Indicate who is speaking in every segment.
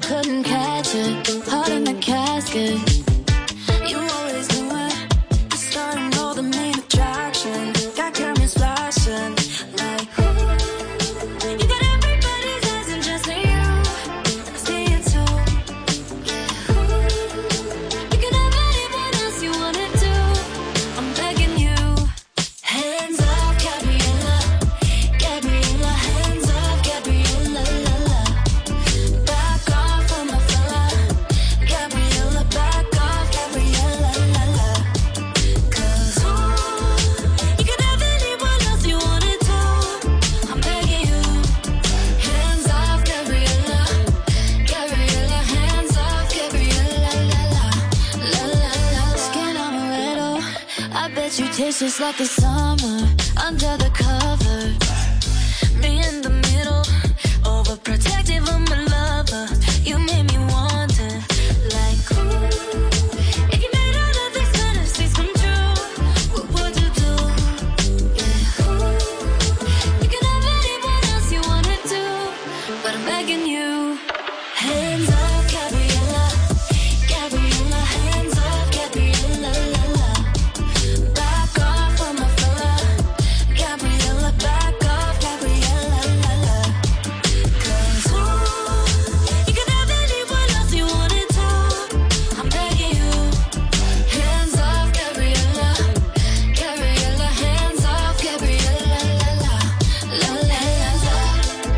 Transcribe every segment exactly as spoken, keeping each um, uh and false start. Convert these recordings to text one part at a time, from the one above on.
Speaker 1: couldn't catch it. Heart in the casket. You always knew it. The start and all the main attraction. Got cameras flashing like ooh. You got everybody's eyes and just you. I see it too. Yeah, ooh. You can have anyone else you wanna do. I'm begging you. Hands off, Gabriella. Gabriella, hands off, Gabriella, la la. Back off from my fella. Gabriella, back off, Gabriella, la la. Cause ooh, you can have anyone else you wanna do. I'm begging you. Hands off, Gabriella. Gabriella, hands off, Gabriella, la la. La la la. Skin amaretto. I bet you taste just like the summer under the covers. Me in the middle, overprotective of my lover. You made me want it, like ooh. If you made all of these fantasies come true, what would you do? Yeah, ooh. You can have anyone else you wanna do, but I'm begging you. Hands off, Gabriella. Gabriella, hands off, Gabriella, la la. Back off from my fella. Gabriella, back off, Gabriella, la la. Cause ooh, you can have anyone else you wanna do. I'm begging you. Hands off, Gabriella. Gabriella, hands off, Gabriella, la la. La la, hands off.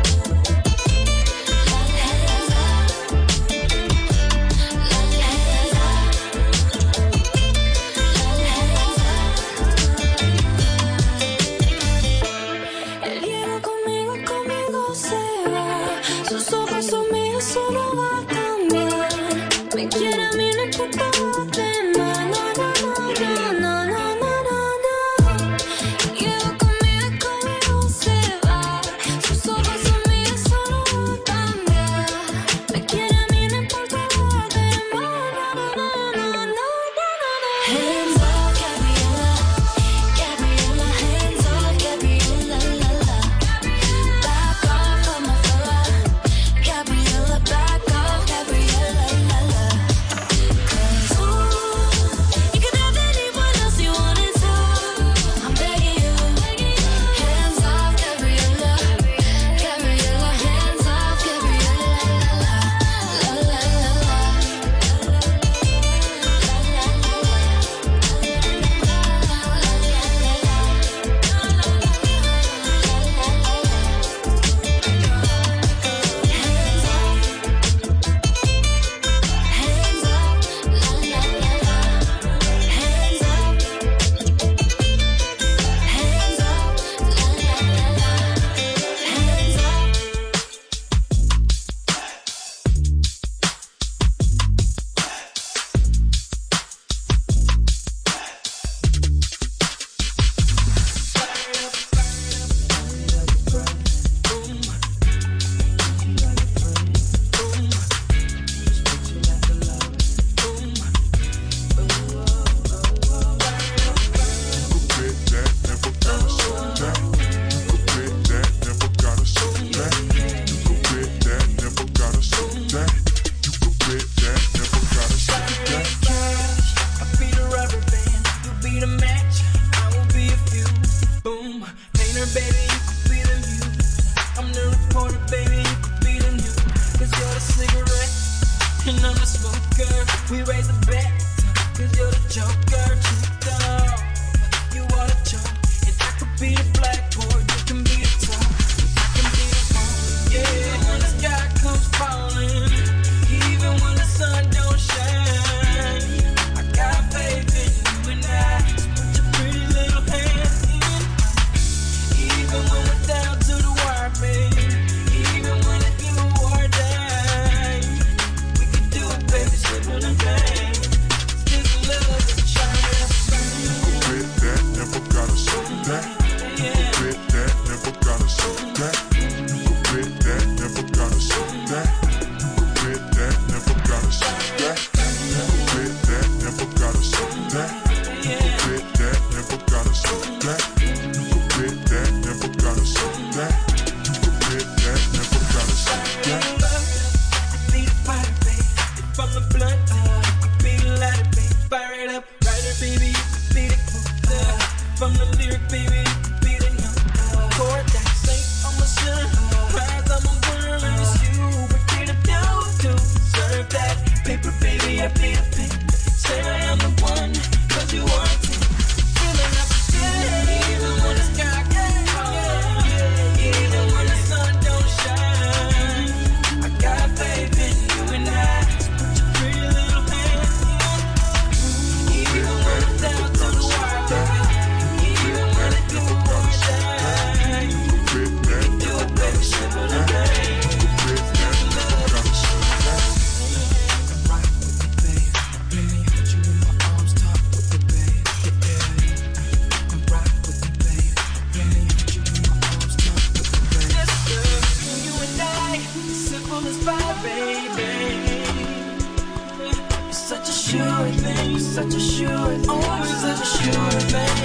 Speaker 1: La hands off. La hands off. El hielo conmigo, conmigo se va. Sus ojos son míos, eso no va a cambiar. Me quiere a mí, no importa lo demás. No, no, no, no, no, no, no, no, no. El hielo conmigo, conmigo se va. Sus ojos son míos, eso no va a cambiar. Me quiere a mí, no importa lo demás. No, no, no, no, no, no, no. Hands off, Gabriella. Gabriella, hands off, Gabriella, la la. Back off from my fella. Gabriella, back off, Gabriella, la la. Cause ooh, you can have anyone else you wanna do. I'm begging you. Hands off, Gabriella. Gabriella, hands off, Gabriella, la la. La la la la. La la la la.
Speaker 2: assured, always love assured, baby.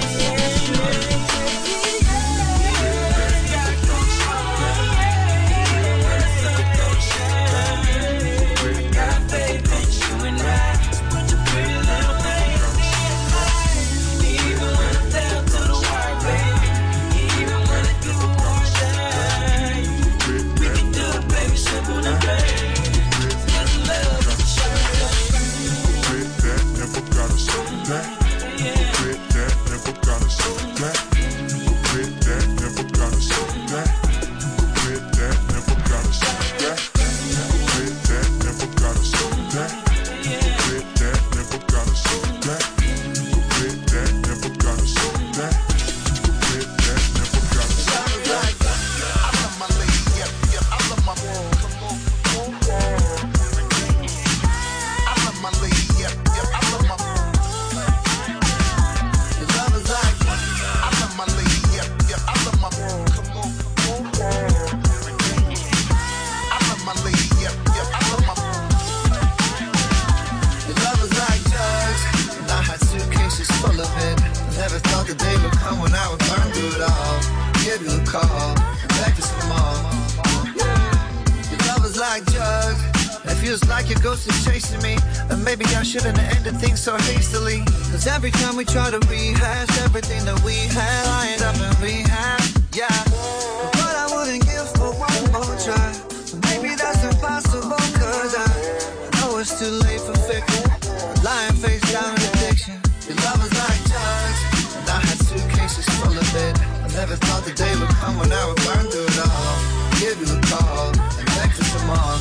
Speaker 3: Every time we try to rehash everything that we had, I end up in rehab, yeah. But I wouldn't give for one more try. Maybe that's impossible, cause I know it's too late for fiction. Lying face down in addiction. Your love is like drugs, and I had suitcases full of it. I never thought the day would come when I would burn through it all. Give you a call, and beg for some more.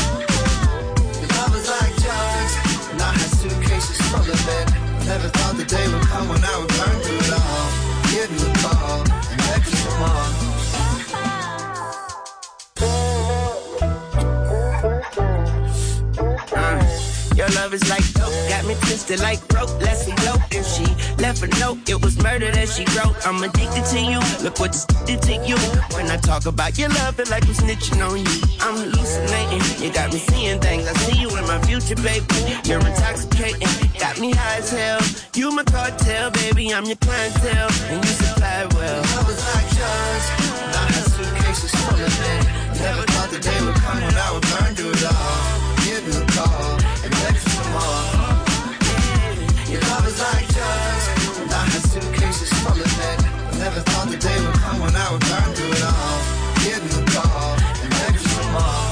Speaker 3: Your love is like drugs, and I had suitcases full of it. Never thought the day would come when I would burn through it all. Give you a call and beg for some more.
Speaker 2: Uh, your love is like dope, got me twisted like rope. Let's elope. If she left a note, it was murder that she wrote. I'm addicted to you, look what this did to you. When I talk about your love, feel like I'm snitching on you. I'm hallucinating, you got me seeing things. I see you in my future, baby. You're intoxicating, got me high as hell. You my cartel, baby, I'm your clientele, and you supply well.
Speaker 3: Love is like drugs, and I had suitcases full of it. Never thought the day would come when I would burn through it all. Give you a call and beg for some more. Your love is like drugs, and I had suitcases full of it. Never thought the day would come when I would burn through it all. Give you a call and beg for some more.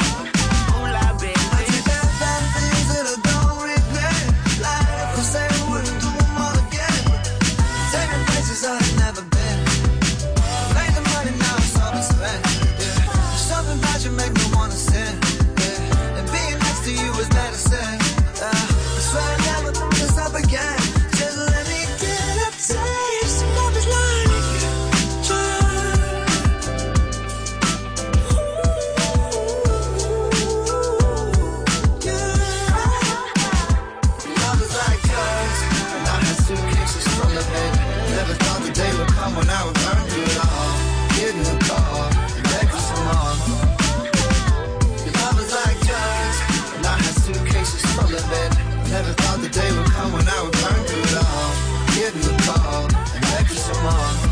Speaker 3: I've never been. Made the money, now it's all been spent. Yeah. There's something about you make me wanna sin. Yeah. And being next to you is medicine. Uh, I swear I never thought this up again. Just let me get a taste. Love is like when I would burn through it all. Give you a call and beg for some more. Your love is like drugs, and I had suitcases full of it. Never thought the day would come when I would burn through it all. Give you a call and beg for some more.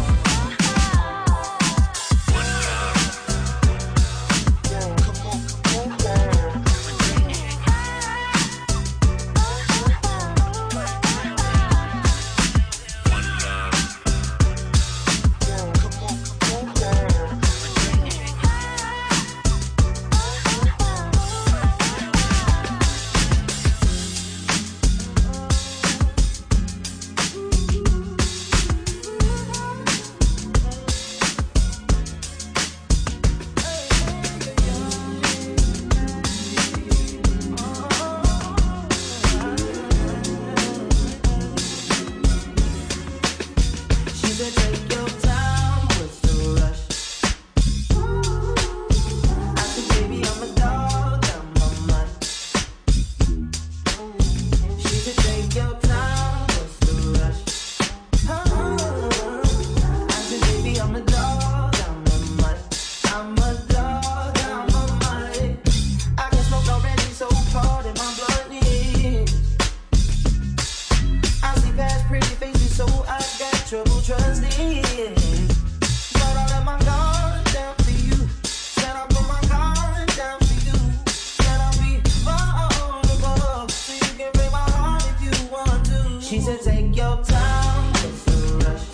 Speaker 2: said take your time, it's a rush.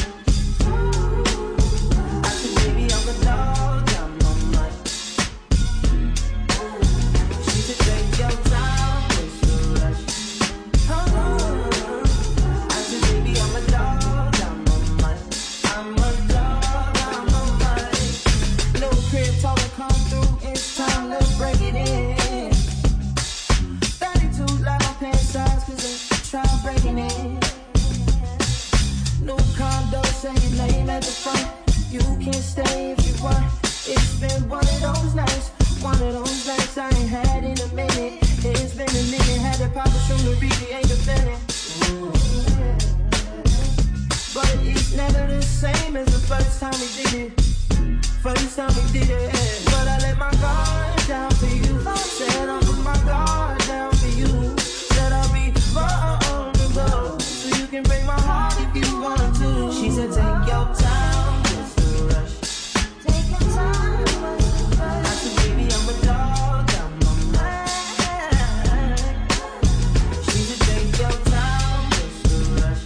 Speaker 2: I said baby I'm a dog, I'm no much. She said take your time, it's a rush. Oh. I said baby I'm a dog, I'm no much. I'm a dog, I'm no much. Little crib talking come through, it's time, let's break it in. thirty-two like my pants size, cause they try breaking it. New condo, say your name at the front. You can stay if you want. It's been one of those nights, one of those nights I ain't had in a minute. It's been a minute, had to pop a shroom to read the ain't defending. But it's never the same as the first time we did it. First time we did it. But I let my guard down for you. Said I'll put my guard down for you. Said I'll be vulnerable, so you can break my heart if you want to. She said take your time, it's a rush. Take your time, it's a rush. I said baby I'm a dog, I'm no man. She said take your time, it's a rush.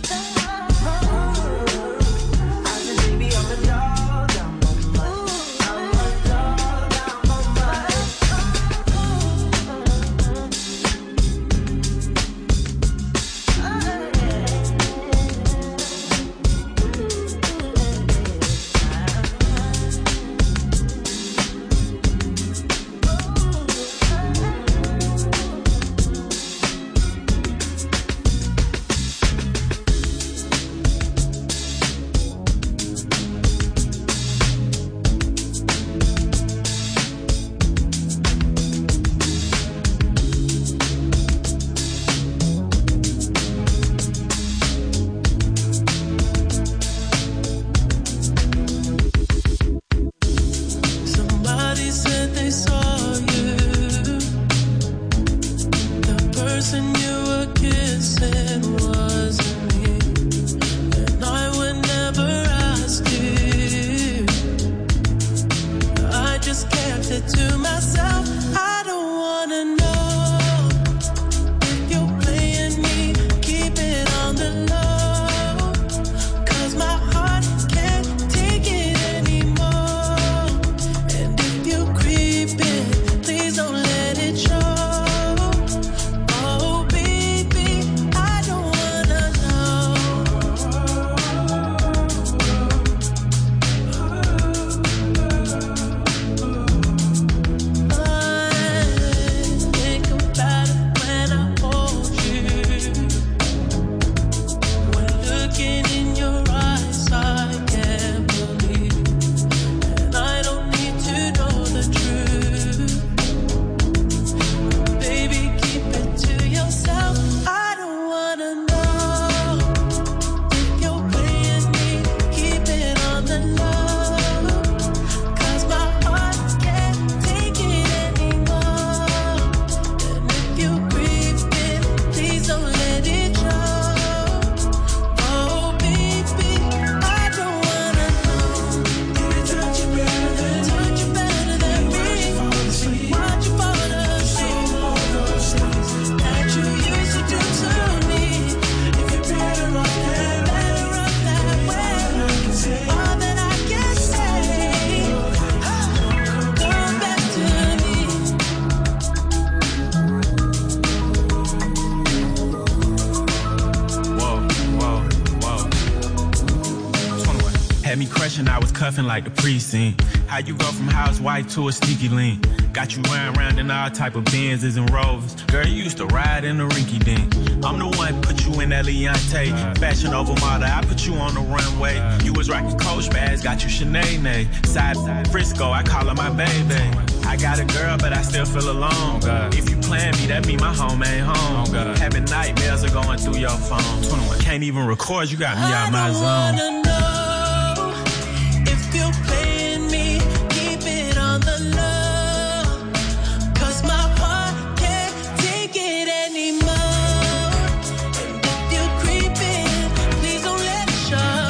Speaker 2: I said baby I'm a dog, I'm no man. I'm a dog, I'm no man. Somebody said they saw you. The person you were kissing wasn't me, and I would never ask you. I just kept it to myself. I don't wanna know if you're playing me. Keep it on the low, 'cause my heart can't take it anymore. And if you creep in, please don't let it show. Oh baby, I don't wanna know. I think about it when I hold you. When looking in your eyes, I can't believe. And I don't need to know the truth. Baby, keep it to yourself. I don't wanna know if you're playing me. Keep it on the low, 'cause my heart can't take it anymore. And if you creep in, please don't let it show. Oh baby, I don't wanna know. Did it touch you better than touch you better than me? Watch you fall asleep that you used to do to me. If you're better off that, better off that way. All that I can say, come back to me.
Speaker 4: Whoa, whoa, whoa. twenty-one. Had me crushing, I was cuffing like the precinct. How you go from housewife to a sneaky link? Got you running around in all type of Benzes and Rovers. Girl, you used to ride in the rinky dink. I'm the one put you in that Leontay. Fashion over model, I put you on the runway. You was rocking Coach bags, got you Sinead. Side Frisco, I call her my baby. I got a girl, but I still feel alone. If you plan me, that mean my home ain't home. Having nightmares are going through your phone. twenty-one. Can't even record, you got me out my zone.
Speaker 2: I don't wanna know if you're playing me. Keep it on the low, 'cause my heart can't take it anymore. And if you creep in, please don't let it show.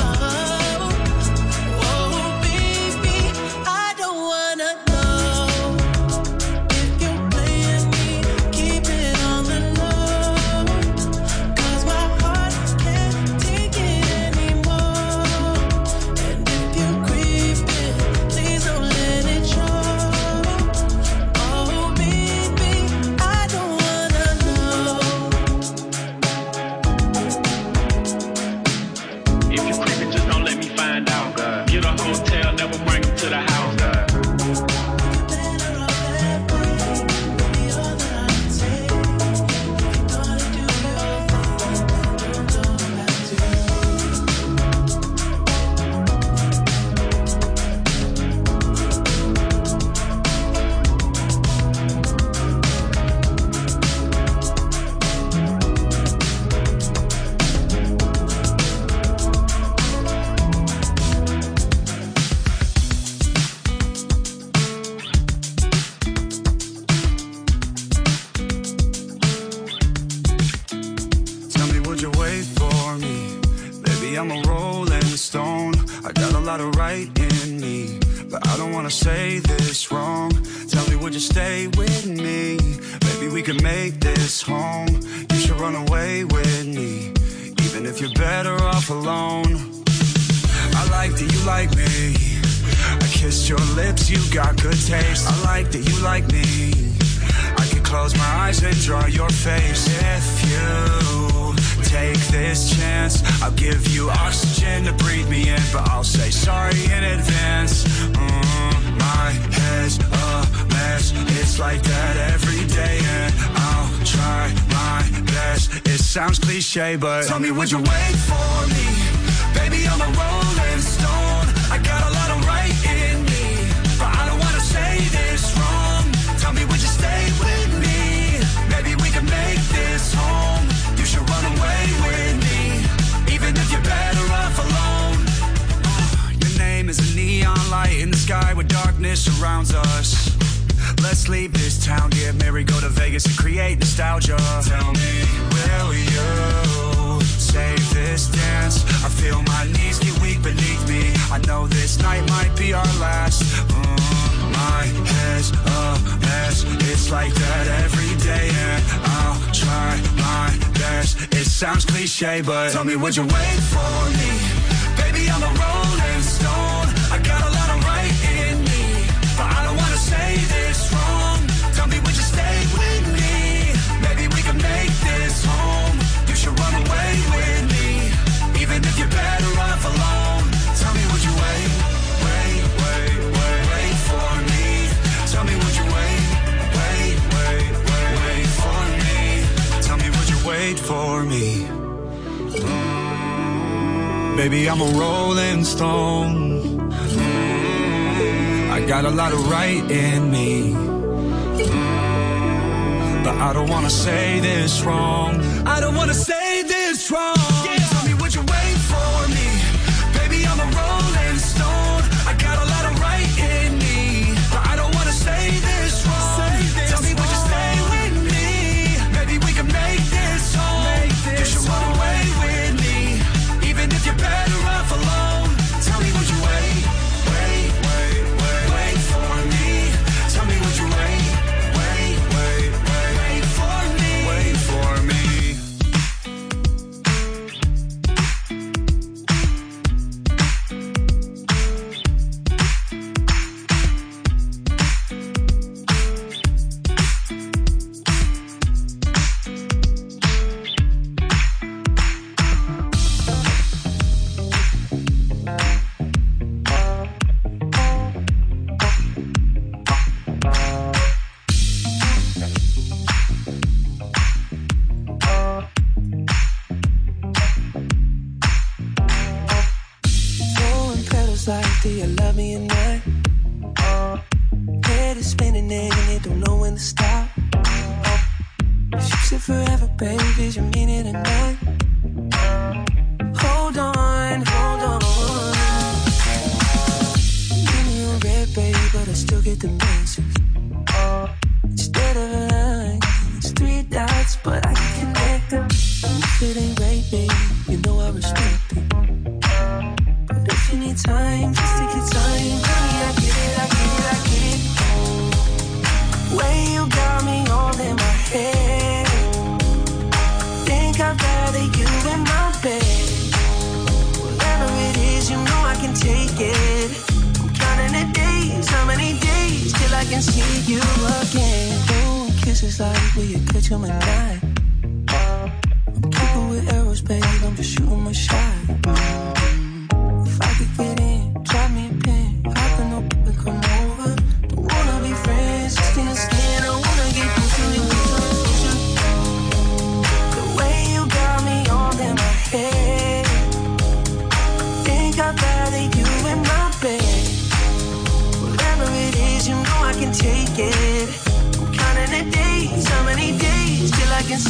Speaker 2: Oh baby, I don't wanna know if you're playing me. Keep it on the low, 'cause my heart
Speaker 3: Baby, I'm a rolling stone. I got a lot of right in me, but I don't wanna say this wrong. Tell me, would you stay with me? Maybe we could make this home. You should run away with me, even if you're better off alone. I like that you like me. I kissed your lips, you got good taste. I like that you like me. I could close my eyes and draw your face. If you take this chance, I'll give you oxygen to breathe me in, but I'll say sorry in advance. Mm, my head's a mess. It's like that every day, and I'll try my best. It sounds cliche, but tell me, would you wait for me? Baby, I'm a rolling stone. I got a lot of right in me, but I don't wanna say this wrong. Tell me, would you stay with me? Maybe we can make this home. You should run away with me, even if you're better off alone. Your name is a neon light in the sky where darkness surrounds us. Let's leave this town, get married, go to Vegas and create nostalgia. Tell me, will you save this dance? I feel my knees get weak beneath me. I know this night might be our last. Mm, my head's a mess. It's like that every day, and I'll try my best. It sounds cliche, but tell me, would you wait for me? Baby, I'm a rolling stone. I got a lot of right in me, but I don't wanna say this wrong. Tell me, would you stay with me? Maybe we can make this home. You should run away with me, even if you're better off alone. Tell me, would you wait, wait, wait, wait, wait for me? Tell me, would you wait, wait, wait, wait, wait for me? Tell me, would you wait for me? Mm, baby, I'm a rolling stone. Mm, I got a lot of right in me, mm, but I don't wanna say this wrong. I don't wanna say this wrong. Yeah. Tell me, would you wait for me? Baby, I'm a rolling stone. I got a lot of right in me, but I don't wanna say this wrong. Say this Tell me, wrong. Would you stay with me? Maybe we can make this home. Make this you should run away with me, even if you're better off alone. Tell me, would you wait, wait, wait, wait, wait for me? Tell me, would you wait, wait, wait, wait, wait for me? Wait for me.
Speaker 5: Like, do you love me or not? Head is spinning and it don't know when to stop. You said forever, baby, did you mean it or not? Hold on, hold on. Give me a red, baby, but I still get the message. Instead of a line, it's three dots, but I can connect them. If it ain't right, baby, you know I respect it. If you need time, just take your time. Honey, I get it, I get it, I get it. Way you got me all in my head. Think I'd rather you in my bed. Whatever it is, you know I can take it. I'm counting the days, how many days till I can see you again. Ooh, kisses like will you catch them at night? I'm keeping with arrows, babe, I'm just shooting my shot. If I could get in, drop me a pin. Hop in up and come over. Don't wanna be friends, just skin to skin. I wanna get closer and closer and closer. The way you got me all in my head. Think I'd rather you in my bed. Whatever it is, you know I can take it. I'm counting the days, how many days till I can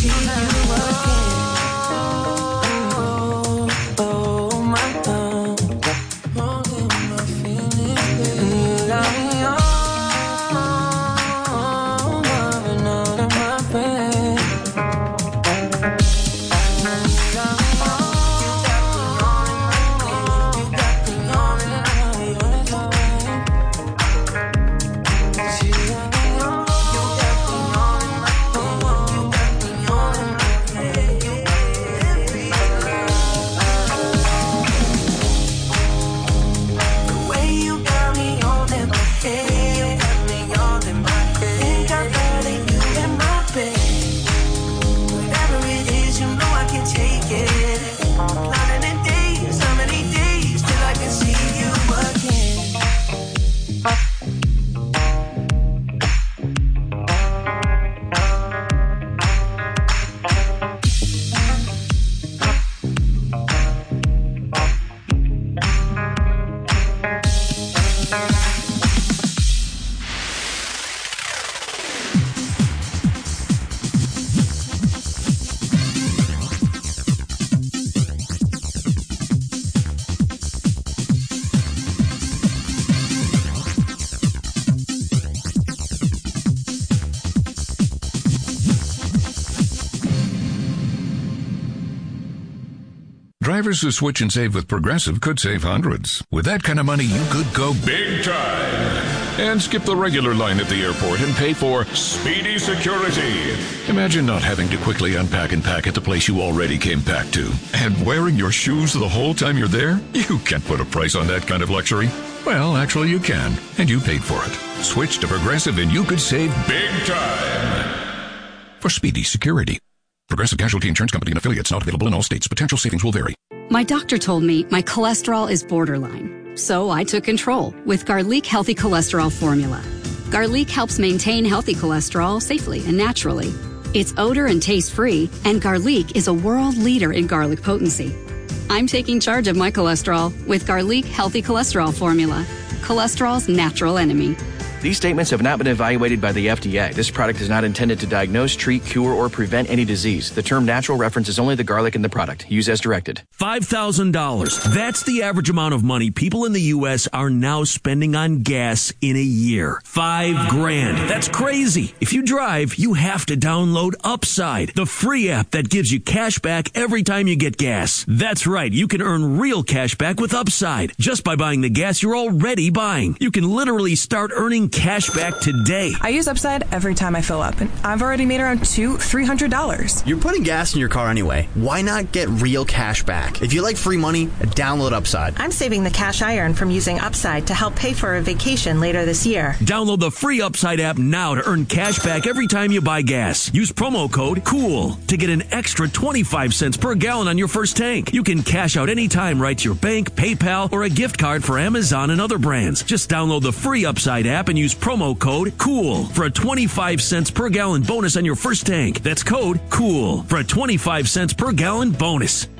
Speaker 6: Drivers who switch and save with Progressive could save hundreds. With that kind of money, you could go big time and skip the regular line at the airport and pay for Speedy Security. Imagine not having to quickly unpack and pack at the place you already came packed to. And wearing your shoes the whole time you're there? You can't put a price on that kind of luxury. Well, actually you can, and you paid for it. Switch to Progressive and you could save big time for Speedy Security. Progressive Casualty Insurance Company and affiliates, not available in all states. Potential savings will vary.
Speaker 7: My doctor told me my cholesterol is borderline, so I took control with Garlic Healthy Cholesterol Formula. Garlic helps maintain healthy cholesterol safely and naturally. It's odor and taste-free, and Garlic is a world leader in garlic potency. I'm taking charge of my cholesterol with Garlic Healthy Cholesterol Formula, cholesterol's natural enemy.
Speaker 8: These statements have not been evaluated by the F D A. This product is not intended to diagnose, treat, cure, or prevent any disease. The term natural references only the garlic in the product. Use as directed.
Speaker 9: five thousand dollars. That's the average amount of money people in the U S are now spending on gas in a year. Five grand. That's crazy. If you drive, you have to download Upside, the free app that gives you cash back every time you get gas. That's right. You can earn real cash back with Upside just by buying the gas you're already buying. You can literally start earning cash back today.
Speaker 10: I use Upside every time I fill up, and I've already made around two, three hundred dollars.
Speaker 11: You're putting gas in your car anyway. Why not get real cash back? If you like free money, download Upside.
Speaker 12: I'm saving the cash I earn from using Upside to help pay for a vacation later this year.
Speaker 9: Download the free Upside app now to earn cash back every time you buy gas. Use promo code COOL to get an extra twenty-five cents per gallon on your first tank. You can cash out anytime right to your bank, PayPal, or a gift card for Amazon and other brands. Just download the free Upside app and use promo code COOL for a twenty-five cents per gallon bonus on your first tank. That's code COOL for a twenty-five cents per gallon bonus.